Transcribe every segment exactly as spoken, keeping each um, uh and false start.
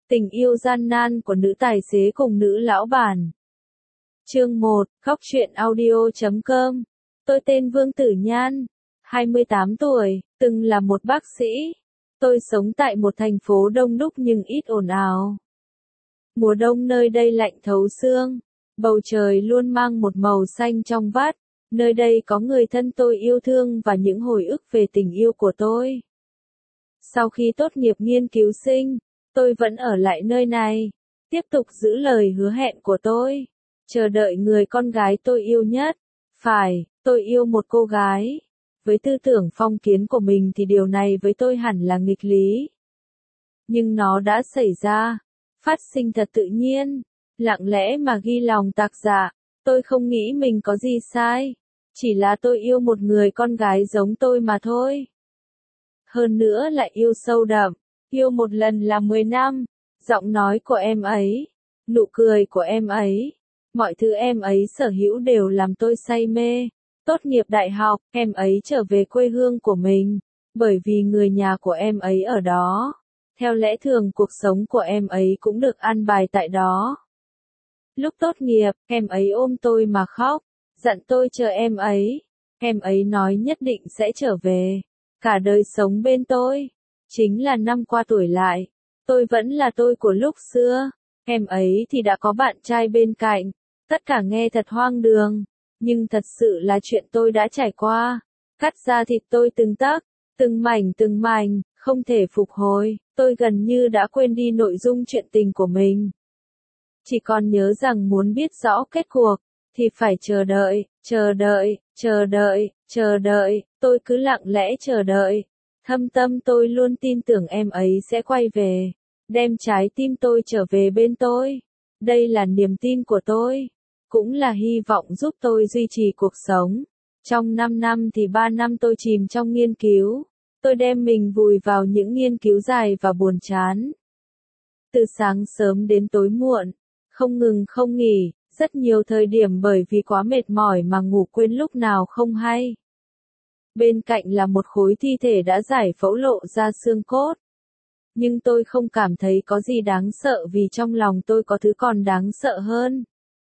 Tình yêu gian nan của nữ tài xế cùng nữ lão bản. Chương một, khóc chuyện audio chấm com. Tôi tên Vương Tử Nhan, hai mươi tám tuổi, từng là một bác sĩ. Tôi sống tại một thành phố đông đúc nhưng ít ồn ào. Mùa đông nơi đây lạnh thấu xương, bầu trời luôn mang một màu xanh trong vắt. Nơi đây có người thân tôi yêu thương và những hồi ức về tình yêu của tôi. Sau khi tốt nghiệp nghiên cứu sinh, tôi vẫn ở lại nơi này, tiếp tục giữ lời hứa hẹn của tôi, chờ đợi người con gái tôi yêu nhất. Phải, tôi yêu một cô gái. Với tư tưởng phong kiến của mình thì điều này với tôi hẳn là nghịch lý. Nhưng nó đã xảy ra, phát sinh thật tự nhiên, lặng lẽ mà ghi lòng tạc dạ. Tôi không nghĩ mình có gì sai, chỉ là tôi yêu một người con gái giống tôi mà thôi. Hơn nữa lại yêu sâu đậm, yêu một lần là mười năm, giọng nói của em ấy, nụ cười của em ấy, mọi thứ em ấy sở hữu đều làm tôi say mê. Tốt nghiệp đại học, em ấy trở về quê hương của mình, bởi vì người nhà của em ấy ở đó. Theo lẽ thường cuộc sống của em ấy cũng được an bài tại đó. Lúc tốt nghiệp, em ấy ôm tôi mà khóc, dặn tôi chờ em ấy. Em ấy nói nhất định sẽ trở về, cả đời sống bên tôi. Chính là năm qua tuổi lại, tôi vẫn là tôi của lúc xưa. Em ấy thì đã có bạn trai bên cạnh. Tất cả nghe thật hoang đường, nhưng thật sự là chuyện tôi đã trải qua. Cắt ra thịt tôi từng tấc, từng mảnh từng mảnh, không thể phục hồi. Tôi gần như đã quên đi nội dung chuyện tình của mình. Chỉ còn nhớ rằng muốn biết rõ kết cuộc, thì phải chờ đợi, chờ đợi, chờ đợi, chờ đợi. Tôi cứ lặng lẽ chờ đợi. Thâm tâm tôi luôn tin tưởng em ấy sẽ quay về, đem trái tim tôi trở về bên tôi. Đây là niềm tin của tôi, cũng là hy vọng giúp tôi duy trì cuộc sống. Trong năm năm thì ba năm tôi chìm trong nghiên cứu. Tôi đem mình vùi vào những nghiên cứu dài và buồn chán. Từ sáng sớm đến tối muộn, không ngừng không nghỉ, rất nhiều thời điểm bởi vì quá mệt mỏi mà ngủ quên lúc nào không hay. Bên cạnh là một khối thi thể đã giải phẫu lộ ra xương cốt. Nhưng tôi không cảm thấy có gì đáng sợ vì trong lòng tôi có thứ còn đáng sợ hơn.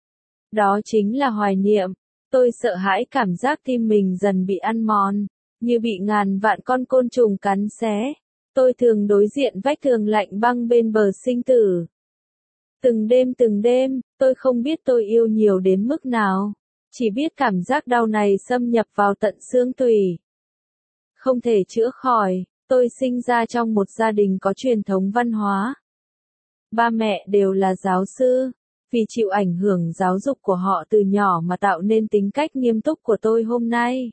Đó chính là hoài niệm. Tôi sợ hãi cảm giác tim mình dần bị ăn mòn, như bị ngàn vạn con côn trùng cắn xé. Tôi thường đối diện vách tường lạnh băng bên bờ sinh tử. Từng đêm từng đêm, tôi không biết tôi yêu nhiều đến mức nào. Chỉ biết cảm giác đau này xâm nhập vào tận xương tủy. Không thể chữa khỏi. Tôi sinh ra trong một gia đình có truyền thống văn hóa. Ba mẹ đều là giáo sư. Vì chịu ảnh hưởng giáo dục của họ từ nhỏ mà tạo nên tính cách nghiêm túc của tôi hôm nay.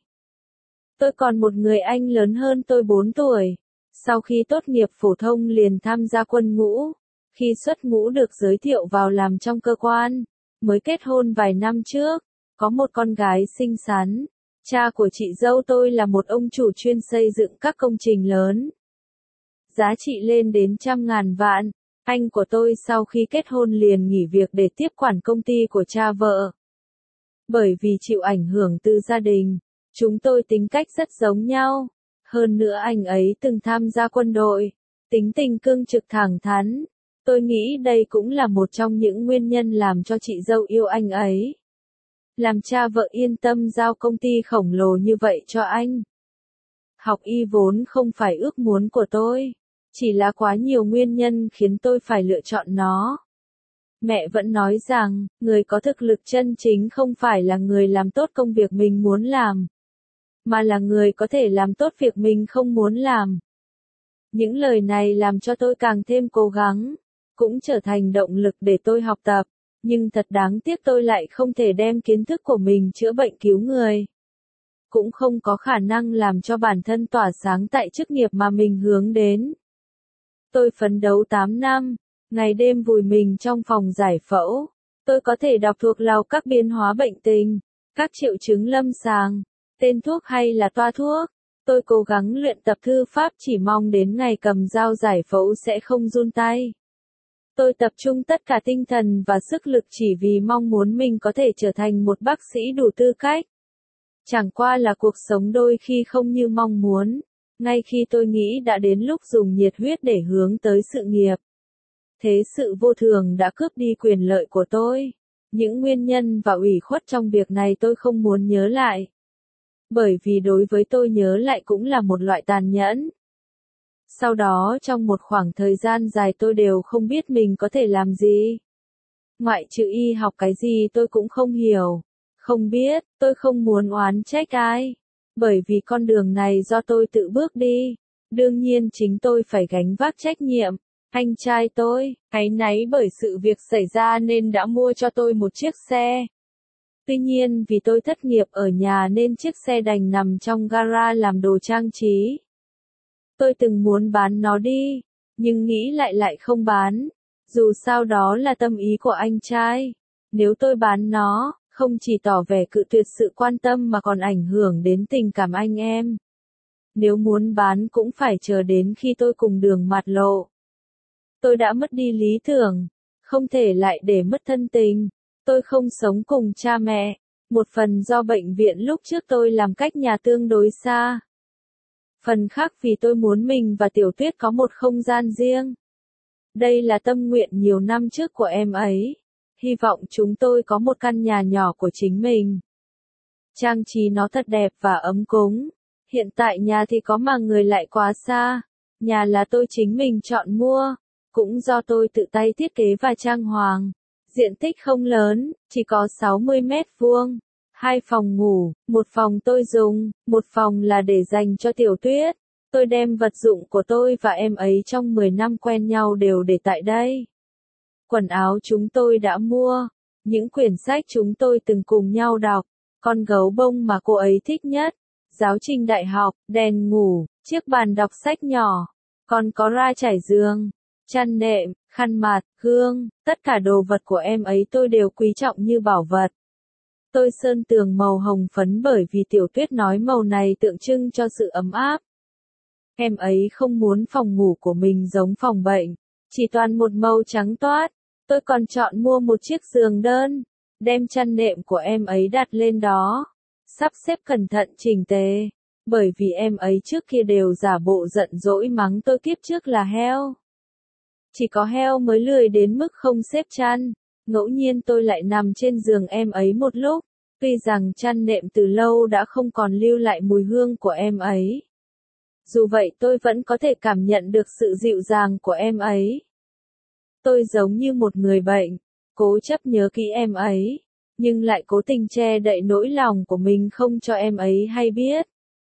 Tôi còn một người anh lớn hơn tôi bốn tuổi. Sau khi tốt nghiệp phổ thông liền tham gia quân ngũ. Khi xuất ngũ được giới thiệu vào làm trong cơ quan. Mới kết hôn vài năm trước. Có một con gái xinh xắn. Cha của chị dâu tôi là một ông chủ chuyên xây dựng các công trình lớn. Giá trị lên đến trăm ngàn vạn. Anh của tôi sau khi kết hôn liền nghỉ việc để tiếp quản công ty của cha vợ. Bởi vì chịu ảnh hưởng từ gia đình, chúng tôi tính cách rất giống nhau. Hơn nữa anh ấy từng tham gia quân đội, tính tình cương trực thẳng thắn. Tôi nghĩ đây cũng là một trong những nguyên nhân làm cho chị dâu yêu anh ấy. Làm cha vợ yên tâm giao công ty khổng lồ như vậy cho anh. Học y vốn không phải ước muốn của tôi. Chỉ là quá nhiều nguyên nhân khiến tôi phải lựa chọn nó. Mẹ vẫn nói rằng, người có thực lực chân chính không phải là người làm tốt công việc mình muốn làm, mà là người có thể làm tốt việc mình không muốn làm. Những lời này làm cho tôi càng thêm cố gắng, cũng trở thành động lực để tôi học tập, nhưng thật đáng tiếc tôi lại không thể đem kiến thức của mình chữa bệnh cứu người. Cũng không có khả năng làm cho bản thân tỏa sáng tại chức nghiệp mà mình hướng đến. Tôi phấn đấu tám năm, ngày đêm vùi mình trong phòng giải phẫu. Tôi có thể đọc thuộc lòng các biến hóa bệnh tình, các triệu chứng lâm sàng, tên thuốc hay là toa thuốc. Tôi cố gắng luyện tập thư pháp chỉ mong đến ngày cầm dao giải phẫu sẽ không run tay. Tôi tập trung tất cả tinh thần và sức lực chỉ vì mong muốn mình có thể trở thành một bác sĩ đủ tư cách. Chẳng qua là cuộc sống đôi khi không như mong muốn. Ngay khi tôi nghĩ đã đến lúc dùng nhiệt huyết để hướng tới sự nghiệp, thế sự vô thường đã cướp đi quyền lợi của tôi. Những nguyên nhân và ủy khuất trong việc này tôi không muốn nhớ lại. Bởi vì đối với tôi nhớ lại cũng là một loại tàn nhẫn. Sau đó trong một khoảng thời gian dài tôi đều không biết mình có thể làm gì. Ngoại trừ y học cái gì tôi cũng không hiểu. Không biết, tôi không muốn oán trách ai. Bởi vì con đường này do tôi tự bước đi. Đương nhiên chính tôi phải gánh vác trách nhiệm. Anh trai tôi, áy náy bởi sự việc xảy ra nên đã mua cho tôi một chiếc xe. Tuy nhiên vì tôi thất nghiệp ở nhà nên chiếc xe đành nằm trong gara làm đồ trang trí. Tôi từng muốn bán nó đi, nhưng nghĩ lại lại không bán. Dù sao đó là tâm ý của anh trai. Nếu tôi bán nó, không chỉ tỏ vẻ cự tuyệt sự quan tâm mà còn ảnh hưởng đến tình cảm anh em. Nếu muốn bán cũng phải chờ đến khi tôi cùng đường mặt lộ. Tôi đã mất đi lý tưởng, không thể lại để mất thân tình. Tôi không sống cùng cha mẹ, một phần do bệnh viện lúc trước tôi làm cách nhà tương đối xa. Phần khác vì tôi muốn mình và Tiểu Tuyết có một không gian riêng. Đây là tâm nguyện nhiều năm trước của em ấy. Hy vọng chúng tôi có một căn nhà nhỏ của chính mình. Trang trí nó thật đẹp và ấm cúng. Hiện tại nhà thì có mà người lại quá xa. Nhà là tôi chính mình chọn mua. Cũng do tôi tự tay thiết kế và trang hoàng. Diện tích không lớn, chỉ có sáu mươi mét vuông. Hai phòng ngủ, một phòng tôi dùng, một phòng là để dành cho Tiểu Tuyết. Tôi đem vật dụng của tôi và em ấy trong mười năm quen nhau đều để tại đây. Quần áo chúng tôi đã mua, những quyển sách chúng tôi từng cùng nhau đọc, con gấu bông mà cô ấy thích nhất, giáo trình đại học, đèn ngủ, chiếc bàn đọc sách nhỏ, còn có ra trải giường, chăn nệm, khăn mặt, gương, tất cả đồ vật của em ấy tôi đều quý trọng như bảo vật. Tôi sơn tường màu hồng phấn bởi vì Tiểu Tuyết nói màu này tượng trưng cho sự ấm áp. Em ấy không muốn phòng ngủ của mình giống phòng bệnh, chỉ toàn một màu trắng toát. Tôi còn chọn mua một chiếc giường đơn, đem chăn nệm của em ấy đặt lên đó, sắp xếp cẩn thận chỉnh tề, bởi vì em ấy trước kia đều giả bộ giận dỗi mắng tôi kiếp trước là heo. Chỉ có heo mới lười đến mức không xếp chăn, ngẫu nhiên tôi lại nằm trên giường em ấy một lúc, tuy rằng chăn nệm từ lâu đã không còn lưu lại mùi hương của em ấy. Dù vậy tôi vẫn có thể cảm nhận được sự dịu dàng của em ấy. Tôi giống như một người bệnh, cố chấp nhớ kỹ em ấy, nhưng lại cố tình che đậy nỗi lòng của mình không cho em ấy hay biết.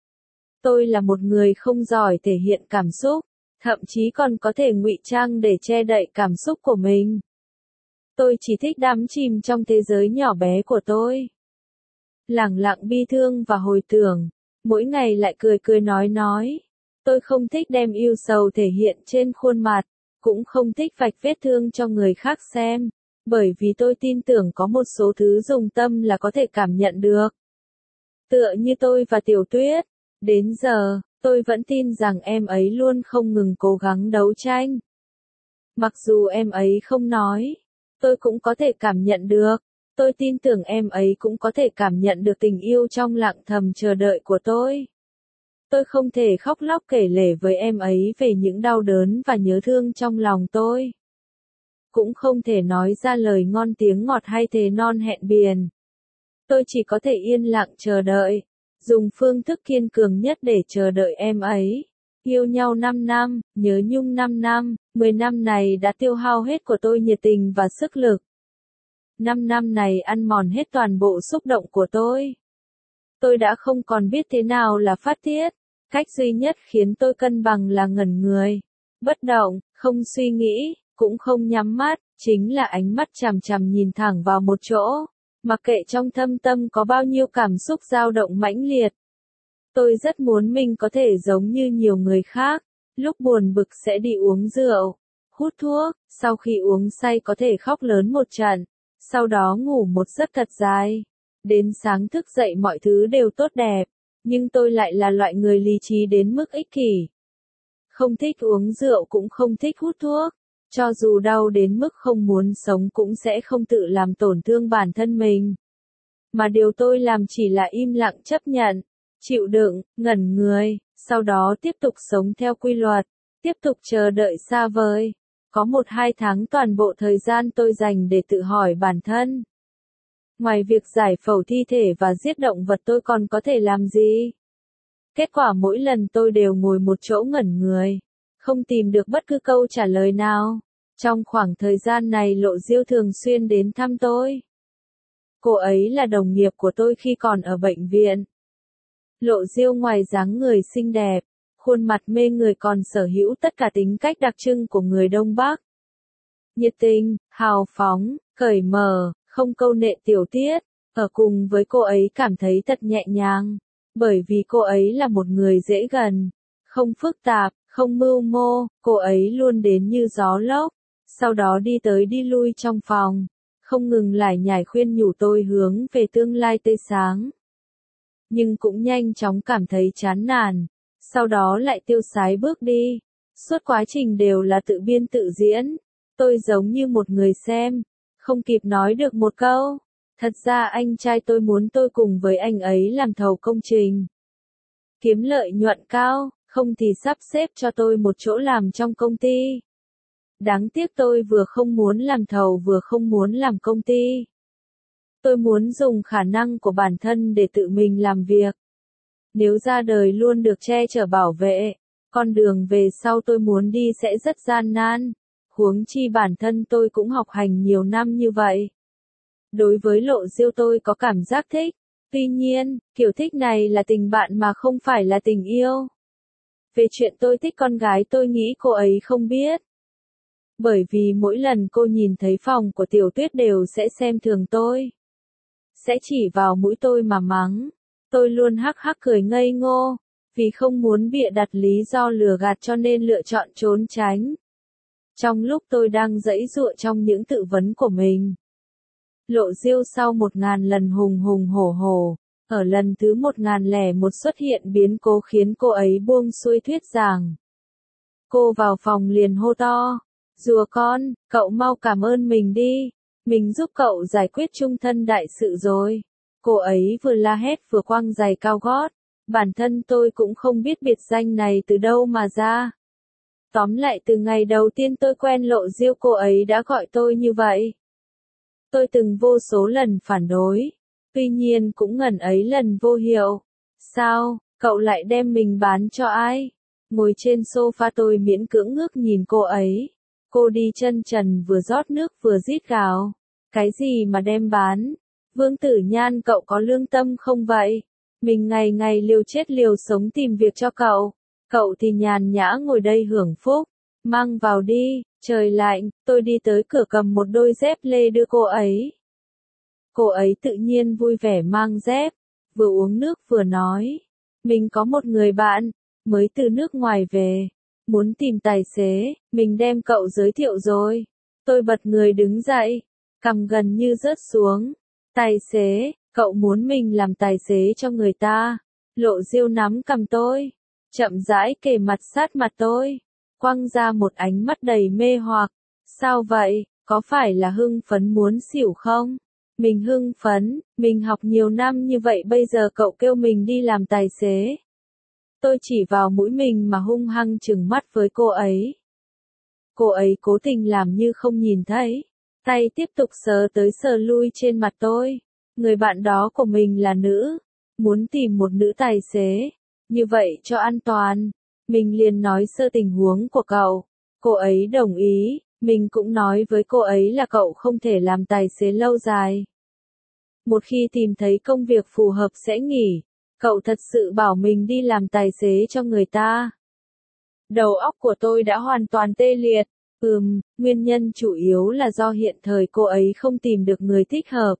Tôi là một người không giỏi thể hiện cảm xúc, thậm chí còn có thể ngụy trang để che đậy cảm xúc của mình. Tôi chỉ thích đắm chìm trong thế giới nhỏ bé của tôi. Lẳng lặng bi thương và hồi tưởng, mỗi ngày lại cười cười nói nói. Tôi không thích đem yêu sầu thể hiện trên khuôn mặt, cũng không thích vạch vết thương cho người khác xem, bởi vì tôi tin tưởng có một số thứ dùng tâm là có thể cảm nhận được. Tựa như tôi và Tiểu Tuyết, đến giờ, tôi vẫn tin rằng em ấy luôn không ngừng cố gắng đấu tranh. Mặc dù em ấy không nói, tôi cũng có thể cảm nhận được. Tôi tin tưởng em ấy cũng có thể cảm nhận được tình yêu trong lặng thầm chờ đợi của tôi. Tôi không thể khóc lóc kể lể với em ấy về những đau đớn và nhớ thương trong lòng tôi. Cũng không thể nói ra lời ngon tiếng ngọt hay thề non hẹn biển. Tôi chỉ có thể yên lặng chờ đợi, dùng phương thức kiên cường nhất để chờ đợi em ấy. Yêu nhau năm năm, nhớ nhung năm năm, mười năm này đã tiêu hao hết của tôi nhiệt tình và sức lực. năm năm này ăn mòn hết toàn bộ xúc động của tôi. Tôi đã không còn biết thế nào là phát tiết. Cách duy nhất khiến tôi cân bằng là ngẩn người, bất động, không suy nghĩ, cũng không nhắm mắt, chính là ánh mắt chằm chằm nhìn thẳng vào một chỗ, mặc kệ trong thâm tâm có bao nhiêu cảm xúc dao động mãnh liệt. Tôi rất muốn mình có thể giống như nhiều người khác, lúc buồn bực sẽ đi uống rượu, hút thuốc, sau khi uống say có thể khóc lớn một trận, sau đó ngủ một giấc thật dài. Đến sáng thức dậy mọi thứ đều tốt đẹp. Nhưng tôi lại là loại người lý trí đến mức ích kỷ. Không thích uống rượu cũng không thích hút thuốc. Cho dù đau đến mức không muốn sống cũng sẽ không tự làm tổn thương bản thân mình. Mà điều tôi làm chỉ là im lặng chấp nhận, chịu đựng, ngẩn người, sau đó tiếp tục sống theo quy luật, tiếp tục chờ đợi xa vời. Có một hai tháng toàn bộ thời gian tôi dành để tự hỏi bản thân. Ngoài việc giải phẫu thi thể và giết động vật tôi còn có thể làm gì? Kết quả mỗi lần tôi đều ngồi một chỗ ngẩn người, không tìm được bất cứ câu trả lời nào. Trong khoảng thời gian này Lộ Diêu thường xuyên đến thăm tôi. Cô ấy là đồng nghiệp của tôi khi còn ở bệnh viện. Lộ Diêu ngoài dáng người xinh đẹp, khuôn mặt mê người còn sở hữu tất cả tính cách đặc trưng của người Đông Bắc. Nhiệt tình, hào phóng, cởi mở, không câu nệ tiểu tiết. Ở cùng với cô ấy cảm thấy thật nhẹ nhàng, bởi vì cô ấy là một người dễ gần, không phức tạp, không mưu mô, cô ấy luôn đến như gió lốc, sau đó đi tới đi lui trong phòng, không ngừng lải nhải khuyên nhủ tôi hướng về tương lai tươi sáng. Nhưng cũng nhanh chóng cảm thấy chán nản, sau đó lại tiêu sái bước đi. Suốt quá trình đều là tự biên tự diễn, tôi giống như một người xem, không kịp nói được một câu. Thật ra anh trai tôi muốn tôi cùng với anh ấy làm thầu công trình, kiếm lợi nhuận cao, không thì sắp xếp cho tôi một chỗ làm trong công ty. Đáng tiếc tôi vừa không muốn làm thầu vừa không muốn làm công ty. Tôi muốn dùng khả năng của bản thân để tự mình làm việc. Nếu ra đời luôn được che chở bảo vệ, con đường về sau tôi muốn đi sẽ rất gian nan. Huống chi bản thân tôi cũng học hành nhiều năm như vậy. Đối với Lộ Diêu tôi có cảm giác thích. Tuy nhiên, kiểu thích này là tình bạn mà không phải là tình yêu. Về chuyện tôi thích con gái tôi nghĩ cô ấy không biết. Bởi vì mỗi lần cô nhìn thấy phòng của Tiểu Tuyết đều sẽ xem thường tôi. Sẽ chỉ vào mũi tôi mà mắng. Tôi luôn hắc hắc cười ngây ngô. Vì không muốn bịa đặt lý do lừa gạt cho nên lựa chọn trốn tránh. Trong lúc tôi đang giãy giụa trong những tự vấn của mình, Lộ Diêu sau một ngàn lần hùng hùng hổ hổ, ở lần thứ một ngàn lẻ một xuất hiện biến cố khiến cô ấy buông xuôi thuyết giảng. Cô vào phòng liền hô to, rùa con, cậu mau cảm ơn mình đi, mình giúp cậu giải quyết chung thân đại sự rồi. Cô ấy vừa la hét vừa quăng giày cao gót, bản thân tôi cũng không biết biệt danh này từ đâu mà ra. Tóm lại từ ngày đầu tiên tôi quen Lộ Diêu cô ấy đã gọi tôi như vậy. Tôi từng vô số lần phản đối, tuy nhiên cũng ngần ấy lần vô hiệu. Sao, cậu lại đem mình bán cho ai? Ngồi trên sofa tôi miễn cưỡng ngước nhìn cô ấy. Cô đi chân trần vừa rót nước vừa rít gào. Cái gì mà đem bán? Vương Tử Nhan cậu có lương tâm không vậy? Mình ngày ngày liều chết liều sống tìm việc cho cậu. Cậu thì nhàn nhã ngồi đây hưởng phúc. Mang vào đi, trời lạnh, tôi đi tới cửa cầm một đôi dép lê đưa cô ấy. Cô ấy tự nhiên vui vẻ mang dép, vừa uống nước vừa nói. Mình có một người bạn, mới từ nước ngoài về, muốn tìm tài xế, mình đem cậu giới thiệu rồi. Tôi bật người đứng dậy, cằm gần như rớt xuống. Tài xế, cậu muốn mình làm tài xế cho người ta. Lộ Diêu nắm cằm tôi, chậm rãi kề mặt sát mặt tôi, quăng ra một ánh mắt đầy mê hoặc. Sao vậy, có phải là hưng phấn muốn xỉu không? Mình hưng phấn, mình học nhiều năm như vậy bây giờ cậu kêu mình đi làm tài xế. Tôi chỉ vào mũi mình mà hung hăng trừng mắt với cô ấy. Cô ấy cố tình làm như không nhìn thấy, tay tiếp tục sờ tới sờ lui trên mặt tôi. Người bạn đó của mình là nữ, muốn tìm một nữ tài xế, như vậy cho an toàn. Mình liền nói sơ tình huống của cậu, cô ấy đồng ý, mình cũng nói với cô ấy là cậu không thể làm tài xế lâu dài. Một khi tìm thấy công việc phù hợp sẽ nghỉ, cậu thật sự bảo mình đi làm tài xế cho người ta. Đầu óc của tôi đã hoàn toàn tê liệt, ừm, nguyên nhân chủ yếu là do hiện thời cô ấy không tìm được người thích hợp.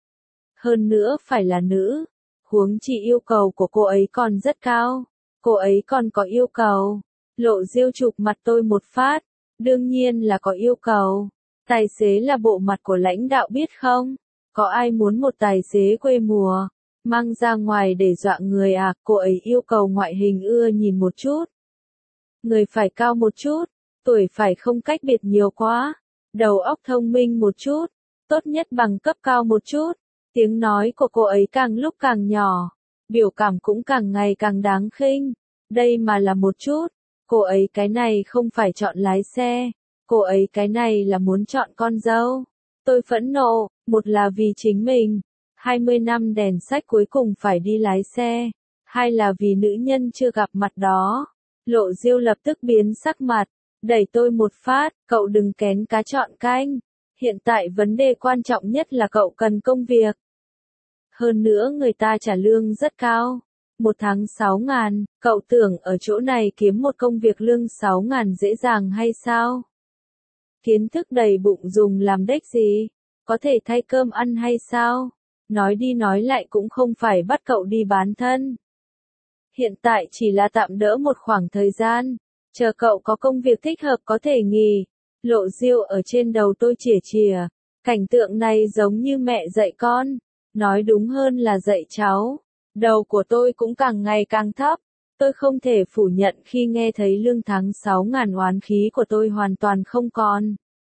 Hơn nữa phải là nữ, huống chi yêu cầu của cô ấy còn rất cao. Cô ấy còn có yêu cầu. Lộ Diêu chụp mặt tôi một phát. Đương nhiên là có yêu cầu. Tài xế là bộ mặt của lãnh đạo biết không? Có ai muốn một tài xế quê mùa, mang ra ngoài để dọa người à? Cô ấy yêu cầu ngoại hình ưa nhìn một chút. Người phải cao một chút. Tuổi phải không cách biệt nhiều quá. Đầu óc thông minh một chút. Tốt nhất bằng cấp cao một chút. Tiếng nói của cô ấy càng lúc càng nhỏ. Biểu cảm cũng càng ngày càng đáng khinh. Đây mà là một chút. Cô ấy cái này không phải chọn lái xe. Cô ấy cái này là muốn chọn con dâu. Tôi phẫn nộ, một là vì chính mình, hai mươi năm đèn sách cuối cùng phải đi lái xe, hai là vì nữ nhân chưa gặp mặt đó. Lộ Diêu lập tức biến sắc mặt, đẩy tôi một phát, cậu đừng kén cá chọn canh. Hiện tại vấn đề quan trọng nhất là cậu cần công việc. Hơn nữa người ta trả lương rất cao. Một tháng sáu ngàn, cậu tưởng ở chỗ này kiếm một công việc lương sáu ngàn dễ dàng hay sao? Kiến thức đầy bụng dùng làm đếch gì? Có thể thay cơm ăn hay sao? Nói đi nói lại cũng không phải bắt cậu đi bán thân. Hiện tại chỉ là tạm đỡ một khoảng thời gian, chờ cậu có công việc thích hợp có thể nghỉ. Lộ Diêu ở trên đầu tôi chìa chìa, cảnh tượng này giống như mẹ dạy con, nói đúng hơn là dạy cháu. Đầu của tôi cũng càng ngày càng thấp, tôi không thể phủ nhận khi nghe thấy lương tháng sáu ngàn oán khí của tôi hoàn toàn không còn.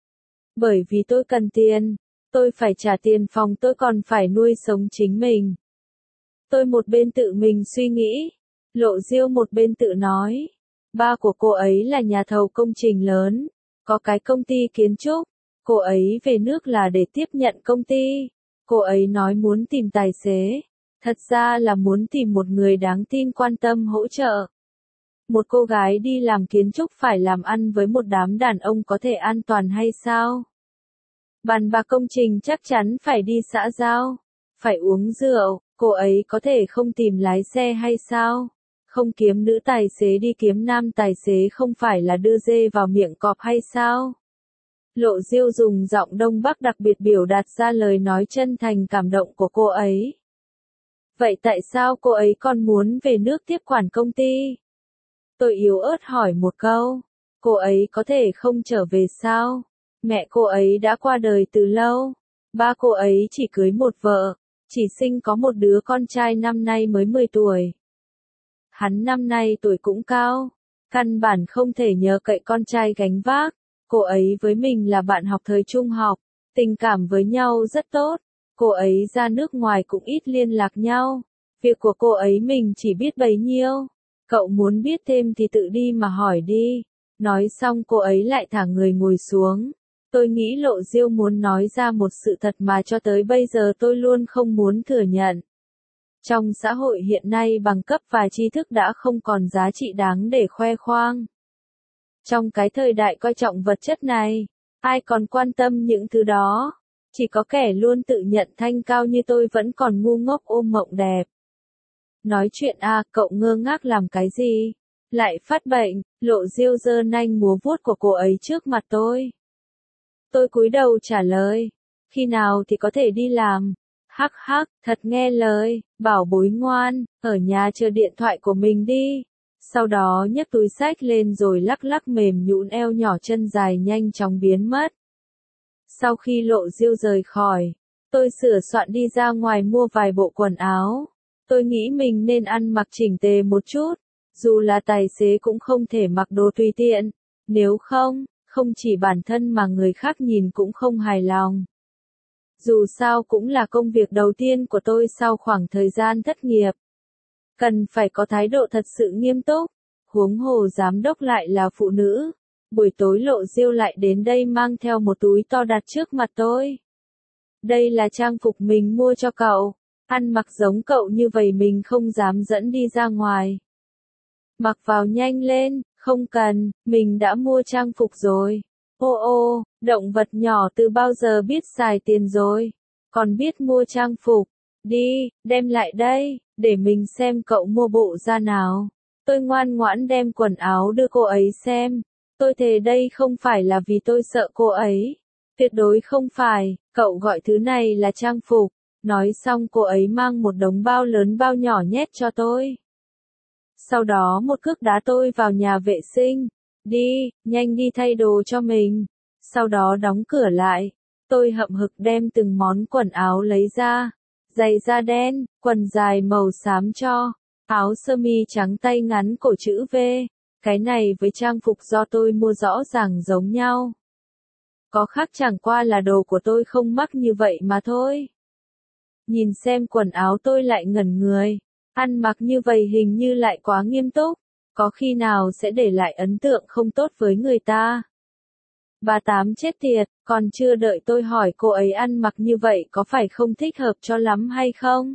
Bởi vì tôi cần tiền, tôi phải trả tiền phòng, tôi còn phải nuôi sống chính mình. Tôi một bên tự mình suy nghĩ, Lộ Diêu một bên tự nói, ba của cô ấy là nhà thầu công trình lớn, có cái công ty kiến trúc, cô ấy về nước là để tiếp nhận công ty, cô ấy nói muốn tìm tài xế, thật ra là muốn tìm một người đáng tin quan tâm hỗ trợ. Một cô gái đi làm kiến trúc phải làm ăn với một đám đàn ông có thể an toàn hay sao? Bàn bạc công trình chắc chắn phải đi xã giao, phải uống rượu, cô ấy có thể không tìm lái xe hay sao? Không kiếm nữ tài xế đi kiếm nam tài xế không phải là đưa dê vào miệng cọp hay sao? Lộ Diêu dùng giọng Đông Bắc đặc biệt biểu đạt ra lời nói chân thành cảm động của cô ấy. Vậy tại sao cô ấy còn muốn về nước tiếp quản công ty? Tôi yếu ớt hỏi một câu, cô ấy có thể không trở về sao? Mẹ cô ấy đã qua đời từ lâu, ba cô ấy chỉ cưới một vợ, chỉ sinh có một đứa con trai năm nay mới mười tuổi. Hắn năm nay tuổi cũng cao, căn bản không thể nhờ cậy con trai gánh vác, cô ấy với mình là bạn học thời trung học, tình cảm với nhau rất tốt, cô ấy ra nước ngoài cũng ít liên lạc nhau, việc của cô ấy mình chỉ biết bấy nhiêu, cậu muốn biết thêm thì tự đi mà hỏi đi. Nói xong cô ấy lại thả người ngồi xuống. Tôi nghĩ Lộ Diêu muốn nói ra một sự thật mà cho tới bây giờ tôi luôn không muốn thừa nhận. Trong xã hội hiện nay bằng cấp và tri thức đã không còn giá trị đáng để khoe khoang. Trong cái thời đại coi trọng vật chất này, ai còn quan tâm những thứ đó? Chỉ có kẻ luôn tự nhận thanh cao như tôi vẫn còn ngu ngốc ôm mộng đẹp. Nói chuyện à, cậu ngơ ngác làm cái gì? Lại phát bệnh, Lộ Diêu giơ nanh múa vuốt của cô ấy trước mặt tôi. Tôi cúi đầu trả lời, khi nào thì có thể đi làm? Hắc hắc, thật nghe lời, bảo bối ngoan, ở nhà chờ điện thoại của mình đi. Sau đó nhấc túi xách lên rồi lắc lắc mềm nhũn eo nhỏ chân dài nhanh chóng biến mất. Sau khi Lộ Diêu rời khỏi, tôi sửa soạn đi ra ngoài mua vài bộ quần áo. Tôi nghĩ mình nên ăn mặc chỉnh tề một chút, dù là tài xế cũng không thể mặc đồ tùy tiện, nếu không, không chỉ bản thân mà người khác nhìn cũng không hài lòng. Dù sao cũng là công việc đầu tiên của tôi sau khoảng thời gian thất nghiệp. Cần phải có thái độ thật sự nghiêm túc, huống hồ giám đốc lại là phụ nữ. Buổi tối Lộ Diêu lại đến đây mang theo một túi to đặt trước mặt tôi. Đây là trang phục mình mua cho cậu, ăn mặc giống cậu như vậy mình không dám dẫn đi ra ngoài. Mặc vào nhanh lên, không cần, mình đã mua trang phục rồi. Ô ô, động vật nhỏ từ bao giờ biết xài tiền rồi, còn biết mua trang phục. Đi, đem lại đây, để mình xem cậu mua bộ da nào. Tôi ngoan ngoãn đem quần áo đưa cô ấy xem. Tôi thề đây không phải là vì tôi sợ cô ấy. Tuyệt đối không phải, cậu gọi thứ này là trang phục. Nói xong cô ấy mang một đống bao lớn bao nhỏ nhét cho tôi. Sau đó một cước đá tôi vào nhà vệ sinh. Đi, nhanh đi thay đồ cho mình. Sau đó đóng cửa lại. Tôi hậm hực đem từng món quần áo lấy ra. Giày da đen, quần dài màu xám cho, áo sơ mi trắng tay ngắn cổ chữ V. Cái này với trang phục do tôi mua rõ ràng giống nhau. Có khác chẳng qua là đồ của tôi không mắc như vậy mà thôi. Nhìn xem quần áo tôi lại ngẩn người. Ăn mặc như vậy hình như lại quá nghiêm túc. Có khi nào sẽ để lại ấn tượng không tốt với người ta. Bà Tám chết tiệt, còn chưa đợi tôi hỏi cô ấy ăn mặc như vậy có phải không thích hợp cho lắm hay không?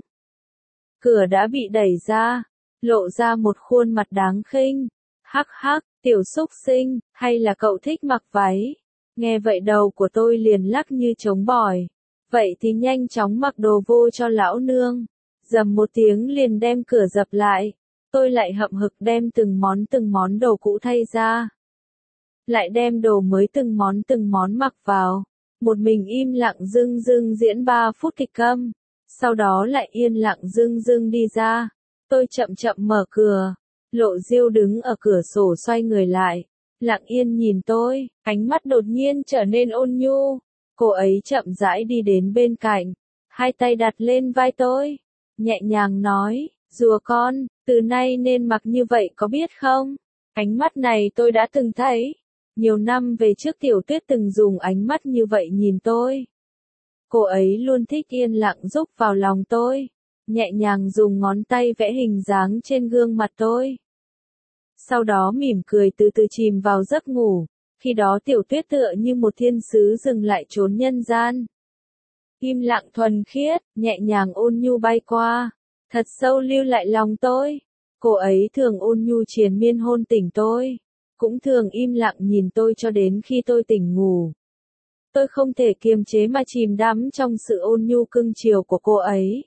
Cửa đã bị đẩy ra, lộ ra một khuôn mặt đáng khinh. Hắc hắc, tiểu xúc sinh, hay là cậu thích mặc váy? Nghe vậy đầu của tôi liền lắc như trống bỏi. Vậy thì nhanh chóng mặc đồ vô cho lão nương. Dầm một tiếng liền đem cửa dập lại. Tôi lại hậm hực đem từng món từng món đồ cũ thay ra. Lại đem đồ mới từng món từng món mặc vào. Một mình im lặng dưng dưng diễn ba phút kịch câm. Sau đó lại yên lặng dưng dưng đi ra. Tôi chậm chậm mở cửa. Lộ Diêu đứng ở cửa sổ xoay người lại. Lặng yên nhìn tôi, ánh mắt đột nhiên trở nên ôn nhu. Cô ấy chậm rãi đi đến bên cạnh. Hai tay đặt lên vai tôi. Nhẹ nhàng nói, rùa con, từ nay nên mặc như vậy có biết không? Ánh mắt này tôi đã từng thấy. Nhiều năm về trước Tiểu Tuyết từng dùng ánh mắt như vậy nhìn tôi. Cô ấy luôn thích yên lặng giúp vào lòng tôi. Nhẹ nhàng dùng ngón tay vẽ hình dáng trên gương mặt tôi. Sau đó mỉm cười từ từ chìm vào giấc ngủ. Khi đó Tiểu Tuyết tựa như một thiên sứ dừng lại trốn nhân gian. Im lặng thuần khiết, nhẹ nhàng ôn nhu bay qua. Thật sâu lưu lại lòng tôi. Cô ấy thường ôn nhu triền miên hôn tỉnh tôi. Cũng thường im lặng nhìn tôi cho đến khi tôi tỉnh ngủ. Tôi không thể kiềm chế mà chìm đắm trong sự ôn nhu cưng chiều của cô ấy.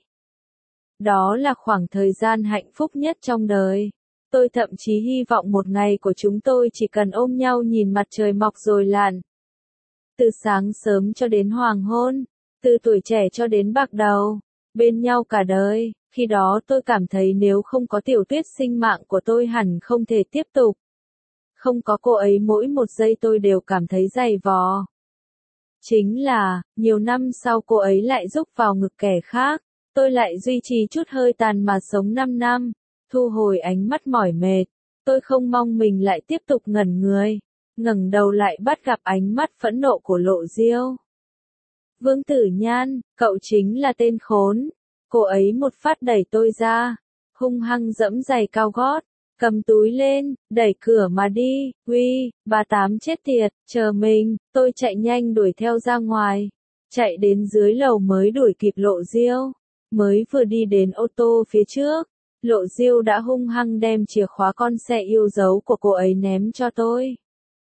Đó là khoảng thời gian hạnh phúc nhất trong đời. Tôi thậm chí hy vọng một ngày của chúng tôi chỉ cần ôm nhau nhìn mặt trời mọc rồi lặn. Từ sáng sớm cho đến hoàng hôn, từ tuổi trẻ cho đến bạc đầu, bên nhau cả đời. Khi đó tôi cảm thấy nếu không có Tiểu Tuyết sinh mạng của tôi hẳn không thể tiếp tục. Không có cô ấy mỗi một giây tôi đều cảm thấy dày vò. Chính là, nhiều năm sau cô ấy lại rúc vào ngực kẻ khác. Tôi lại duy trì chút hơi tàn mà sống năm năm. Thu hồi ánh mắt mỏi mệt. Tôi không mong mình lại tiếp tục ngẩn người. Ngẩng đầu lại bắt gặp ánh mắt phẫn nộ của Lộ Diêu. Vương Tử Nhan, cậu chính là tên khốn. Cô ấy một phát đẩy tôi ra. Hung hăng dẫm giày cao gót. Cầm túi lên, đẩy cửa mà đi. Uy, bà Tám chết tiệt, chờ mình. Tôi chạy nhanh đuổi theo ra ngoài. Chạy đến dưới lầu mới đuổi kịp Lộ Diêu. Mới vừa đi đến ô tô phía trước. Lộ Diêu đã hung hăng đem chìa khóa con xe yêu dấu của cô ấy ném cho tôi.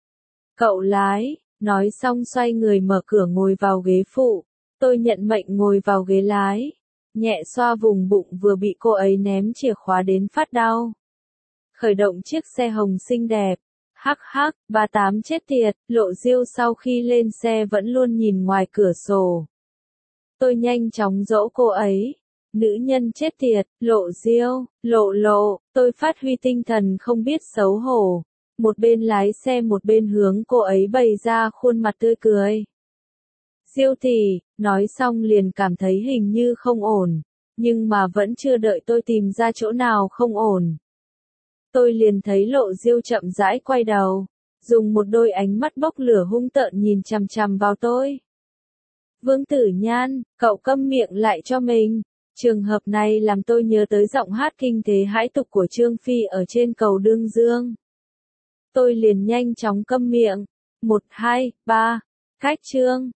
Cậu lái, nói xong xoay người mở cửa ngồi vào ghế phụ. Tôi nhận mệnh ngồi vào ghế lái. Nhẹ xoa vùng bụng vừa bị cô ấy ném chìa khóa đến phát đau. Khởi động chiếc xe hồng xinh đẹp. Hắc hắc, bà Tám chết tiệt, Lộ Diêu sau khi lên xe vẫn luôn nhìn ngoài cửa sổ. Tôi nhanh chóng dỗ cô ấy. Nữ nhân chết tiệt, Lộ Diêu, lộ lộ, tôi phát huy tinh thần không biết xấu hổ. Một bên lái xe một bên hướng cô ấy bày ra khuôn mặt tươi cười. Diêu tỷ, nói xong liền cảm thấy hình như không ổn. Nhưng mà vẫn chưa đợi tôi tìm ra chỗ nào không ổn. Tôi liền thấy Lộ Diêu chậm rãi quay đầu. Dùng một đôi ánh mắt bốc lửa hung tợn nhìn chằm chằm vào tôi. Vương Tử Nhan, cậu câm miệng lại cho mình. Trường hợp này làm tôi nhớ tới giọng hát kinh thế hãi tục của Trương Phi ở trên cầu Đương Dương. Tôi liền nhanh chóng câm miệng. Một, hai, ba. Cách chương.